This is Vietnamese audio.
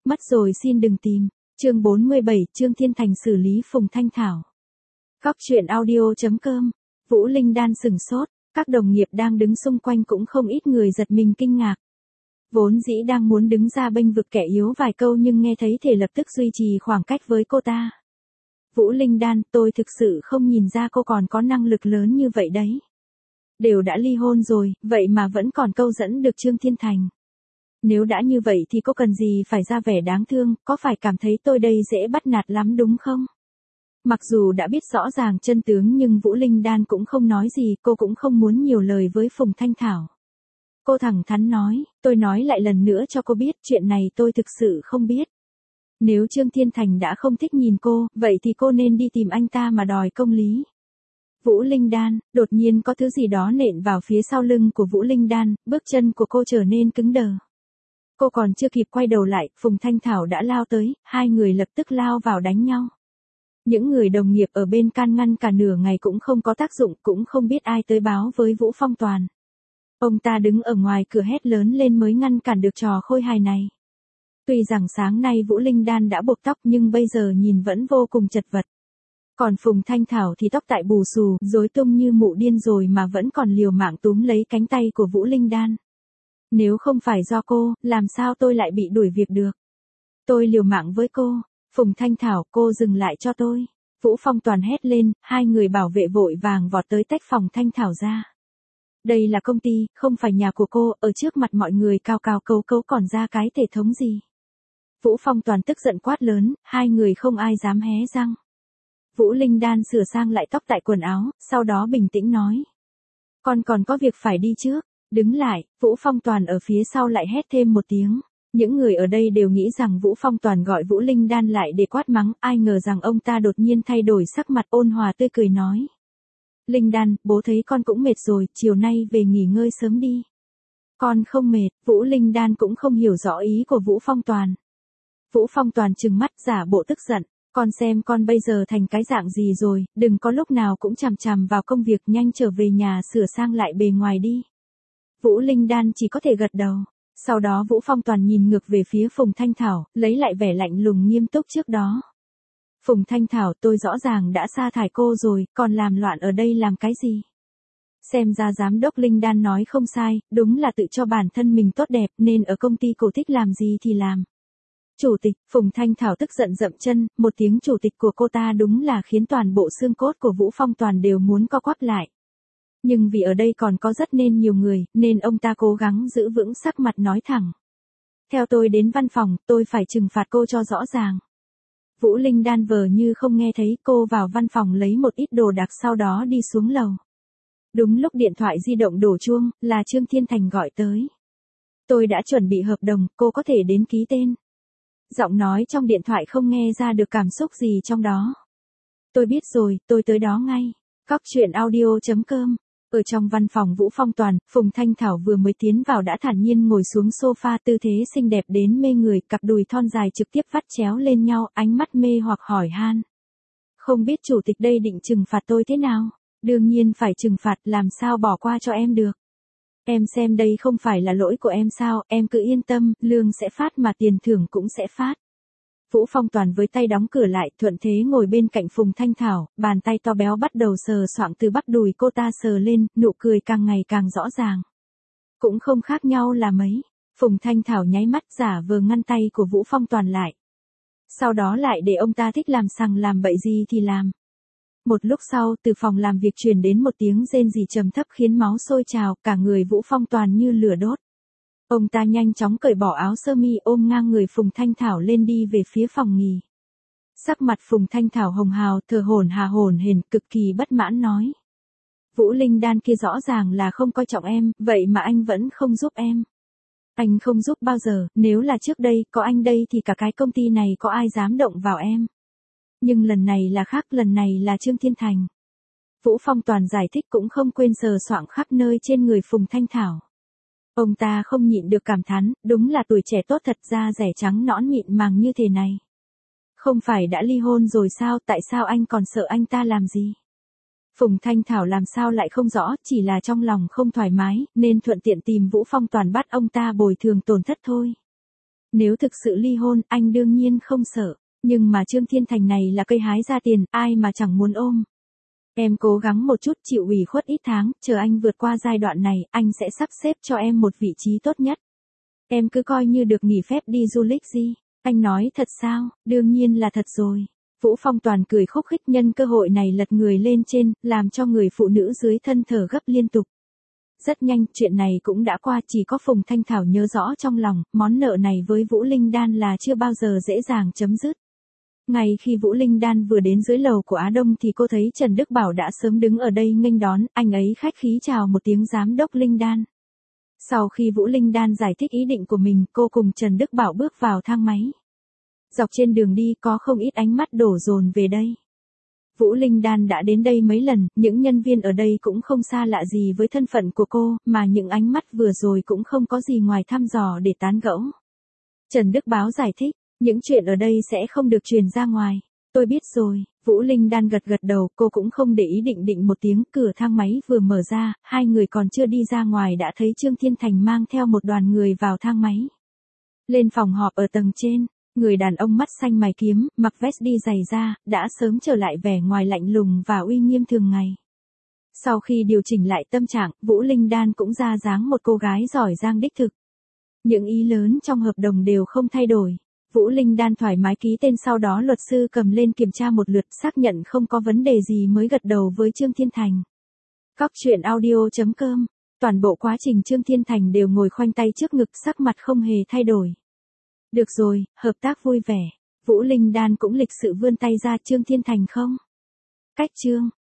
Mất rồi xin đừng tìm. Chương 47, Trương Thiên Thành xử lý Phùng Thanh Thảo. Góc truyện audio.com. Vũ Linh Đan sừng sốt, các đồng nghiệp đang đứng xung quanh cũng không ít người giật mình kinh ngạc. Vốn dĩ đang muốn đứng ra bênh vực kẻ yếu vài câu nhưng nghe thấy thể lập tức duy trì khoảng cách với cô ta. Vũ Linh Đan, tôi thực sự không nhìn ra cô còn có năng lực lớn như vậy đấy. Đều đã ly hôn rồi, vậy mà vẫn còn câu dẫn được Trương Thiên Thành. Nếu đã như vậy thì cô cần gì phải ra vẻ đáng thương, có phải cảm thấy tôi đây dễ bắt nạt lắm đúng không? Mặc dù đã biết rõ ràng chân tướng nhưng Vũ Linh Đan cũng không nói gì, cô cũng không muốn nhiều lời với Phùng Thanh Thảo. Cô thẳng thắn nói, tôi nói lại lần nữa cho cô biết chuyện này tôi thực sự không biết. Nếu Trương Thiên Thành đã không thích nhìn cô, vậy thì cô nên đi tìm anh ta mà đòi công lý. Vũ Linh Đan, đột nhiên có thứ gì đó nện vào phía sau lưng của Vũ Linh Đan, bước chân của cô trở nên cứng đờ. Cô còn chưa kịp quay đầu lại, Phùng Thanh Thảo đã lao tới, hai người lập tức lao vào đánh nhau. Những người đồng nghiệp ở bên can ngăn cả nửa ngày cũng không có tác dụng, cũng không biết ai tới báo với Vũ Phong Toàn. Ông ta đứng ở ngoài cửa hét lớn lên mới ngăn cản được trò khôi hài này. Tuy rằng sáng nay Vũ Linh Đan đã buộc tóc nhưng bây giờ nhìn vẫn vô cùng chật vật. Còn Phùng Thanh Thảo thì tóc tại bù xù, rối tung như mụ điên rồi mà vẫn còn liều mạng túm lấy cánh tay của Vũ Linh Đan. Nếu không phải do cô, làm sao tôi lại bị đuổi việc được? Tôi liều mạng với cô. Phùng Thanh Thảo, cô dừng lại cho tôi. Vũ Phong Toàn hét lên, hai người bảo vệ vội vàng vọt tới tách Phùng Thanh Thảo ra. Đây là công ty, không phải nhà của cô, ở trước mặt mọi người cao cao cấu cấu còn ra cái thể thống gì. Vũ Phong Toàn tức giận quát lớn, hai người không ai dám hé răng. Vũ Linh Đan sửa sang lại tóc tại quần áo, sau đó bình tĩnh nói. Con còn có việc phải đi trước. Đứng lại, Vũ Phong Toàn ở phía sau lại hét thêm một tiếng. Những người ở đây đều nghĩ rằng Vũ Phong Toàn gọi Vũ Linh Đan lại để quát mắng, ai ngờ rằng ông ta đột nhiên thay đổi sắc mặt ôn hòa tươi cười nói. Linh Đan, bố thấy con cũng mệt rồi, chiều nay về nghỉ ngơi sớm đi. Con không mệt, Vũ Linh Đan cũng không hiểu rõ ý của Vũ Phong Toàn. Vũ Phong Toàn trừng mắt giả bộ tức giận, con xem con bây giờ thành cái dạng gì rồi, đừng có lúc nào cũng chằm chằm vào công việc, nhanh trở về nhà sửa sang lại bề ngoài đi. Vũ Linh Đan chỉ có thể gật đầu. Sau đó Vũ Phong Toàn nhìn ngược về phía Phùng Thanh Thảo, lấy lại vẻ lạnh lùng nghiêm túc trước đó. Phùng Thanh Thảo, tôi rõ ràng đã sa thải cô rồi, còn làm loạn ở đây làm cái gì? Xem ra giám đốc Linh Đan nói không sai, đúng là tự cho bản thân mình tốt đẹp nên ở công ty cô thích làm gì thì làm. Chủ tịch, Phùng Thanh Thảo tức giận dậm chân, một tiếng chủ tịch của cô ta đúng là khiến toàn bộ xương cốt của Vũ Phong Toàn đều muốn co quắp lại. Nhưng vì ở đây còn có rất nên nhiều người, nên ông ta cố gắng giữ vững sắc mặt nói thẳng. Theo tôi đến văn phòng, tôi phải trừng phạt cô cho rõ ràng. Vũ Linh Đan vờ như không nghe thấy, cô vào văn phòng lấy một ít đồ đạc sau đó đi xuống lầu. Đúng lúc điện thoại di động đổ chuông, là Trương Thiên Thành gọi tới. Tôi đã chuẩn bị hợp đồng, cô có thể đến ký tên. Giọng nói trong điện thoại không nghe ra được cảm xúc gì trong đó. Tôi biết rồi, tôi tới đó ngay. Góc truyện audio.com. Ở trong văn phòng Vũ Phong Toàn, Phùng Thanh Thảo vừa mới tiến vào đã thản nhiên ngồi xuống sofa, tư thế xinh đẹp đến mê người, cặp đùi thon dài trực tiếp vắt chéo lên nhau, ánh mắt mê hoặc hỏi han. Không biết chủ tịch đây định trừng phạt tôi thế nào? Đương nhiên phải trừng phạt, làm sao bỏ qua cho em được. Em xem đây không phải là lỗi của em sao, em cứ yên tâm, lương sẽ phát mà tiền thưởng cũng sẽ phát. Vũ Phong Toàn với tay đóng cửa lại, thuận thế ngồi bên cạnh Phùng Thanh Thảo, bàn tay to béo bắt đầu sờ soạng từ bắp đùi cô ta sờ lên, nụ cười càng ngày càng rõ ràng. Cũng không khác nhau là mấy. Phùng Thanh Thảo nháy mắt giả vờ ngăn tay của Vũ Phong Toàn lại. Sau đó lại để ông ta thích làm sằng làm bậy gì thì làm. Một lúc sau, từ phòng làm việc truyền đến một tiếng rên rỉ trầm thấp khiến máu sôi trào, cả người Vũ Phong Toàn như lửa đốt. Ông ta nhanh chóng cởi bỏ áo sơ mi ôm ngang người Phùng Thanh Thảo lên đi về phía phòng nghỉ. Sắc mặt Phùng Thanh Thảo hồng hào, thở hổn hển, cực kỳ bất mãn nói. Vũ Linh Đan kia rõ ràng là không coi trọng em, vậy mà anh vẫn không giúp em. Anh không giúp bao giờ, nếu là trước đây, có anh đây thì cả cái công ty này có ai dám động vào em. Nhưng lần này là khác, lần này là Trương Thiên Thành. Vũ Phong Toàn giải thích cũng không quên sờ soạng khắp nơi trên người Phùng Thanh Thảo. Ông ta không nhịn được cảm thán, đúng là tuổi trẻ tốt thật, da rẻ trắng nõn mịn màng như thế này. Không phải đã ly hôn rồi sao, tại sao anh còn sợ anh ta làm gì? Phùng Thanh Thảo làm sao lại không rõ, chỉ là trong lòng không thoải mái, nên thuận tiện tìm Vũ Phong Toàn bắt ông ta bồi thường tổn thất thôi. Nếu thực sự ly hôn, anh đương nhiên không sợ. Nhưng mà Trương Thiên Thành này là cây hái ra tiền, ai mà chẳng muốn ôm. Em cố gắng một chút, chịu ủy khuất ít tháng, chờ anh vượt qua giai đoạn này, anh sẽ sắp xếp cho em một vị trí tốt nhất. Em cứ coi như được nghỉ phép đi du lịch gì. Anh nói thật sao? Đương nhiên là thật rồi. Vũ Phong Toàn cười khúc khích, nhân cơ hội này lật người lên trên, làm cho người phụ nữ dưới thân thở gấp liên tục. Rất nhanh, chuyện này cũng đã qua, chỉ có Phùng Thanh Thảo nhớ rõ trong lòng, món nợ này với Vũ Linh Đan là chưa bao giờ dễ dàng chấm dứt. Ngay khi Vũ Linh Đan vừa đến dưới lầu của Á Đông thì cô thấy Trần Đức Bảo đã sớm đứng ở đây nghênh đón, anh ấy khách khí chào một tiếng giám đốc Linh Đan. Sau khi Vũ Linh Đan giải thích ý định của mình, cô cùng Trần Đức Bảo bước vào thang máy. Dọc trên đường đi có không ít ánh mắt đổ dồn về đây. Vũ Linh Đan đã đến đây mấy lần, những nhân viên ở đây cũng không xa lạ gì với thân phận của cô, mà những ánh mắt vừa rồi cũng không có gì ngoài thăm dò để tán gẫu. Trần Đức Báo giải thích, những chuyện ở đây sẽ không được truyền ra ngoài. Tôi biết rồi, Vũ Linh Đan gật gật đầu, cô cũng không để ý, định một tiếng, cửa thang máy vừa mở ra, hai người còn chưa đi ra ngoài đã thấy Trương Thiên Thành mang theo một đoàn người vào thang máy. Lên phòng họp ở tầng trên. Người đàn ông mắt xanh mày kiếm, mặc vest đi giày da, đã sớm trở lại vẻ ngoài lạnh lùng và uy nghiêm thường ngày. Sau khi điều chỉnh lại tâm trạng, Vũ Linh Đan cũng ra dáng một cô gái giỏi giang đích thực. Những ý lớn trong hợp đồng đều không thay đổi. Vũ Linh Đan thoải mái ký tên, sau đó luật sư cầm lên kiểm tra một lượt, xác nhận không có vấn đề gì mới gật đầu với Trương Thiên Thành. Cóc truyện audio.com. Toàn bộ quá trình Trương Thiên Thành đều ngồi khoanh tay trước ngực, sắc mặt không hề thay đổi. Được rồi, hợp tác vui vẻ. Vũ Linh Đan cũng lịch sự vươn tay ra, Trương Thiên Thành không? Cách Trương.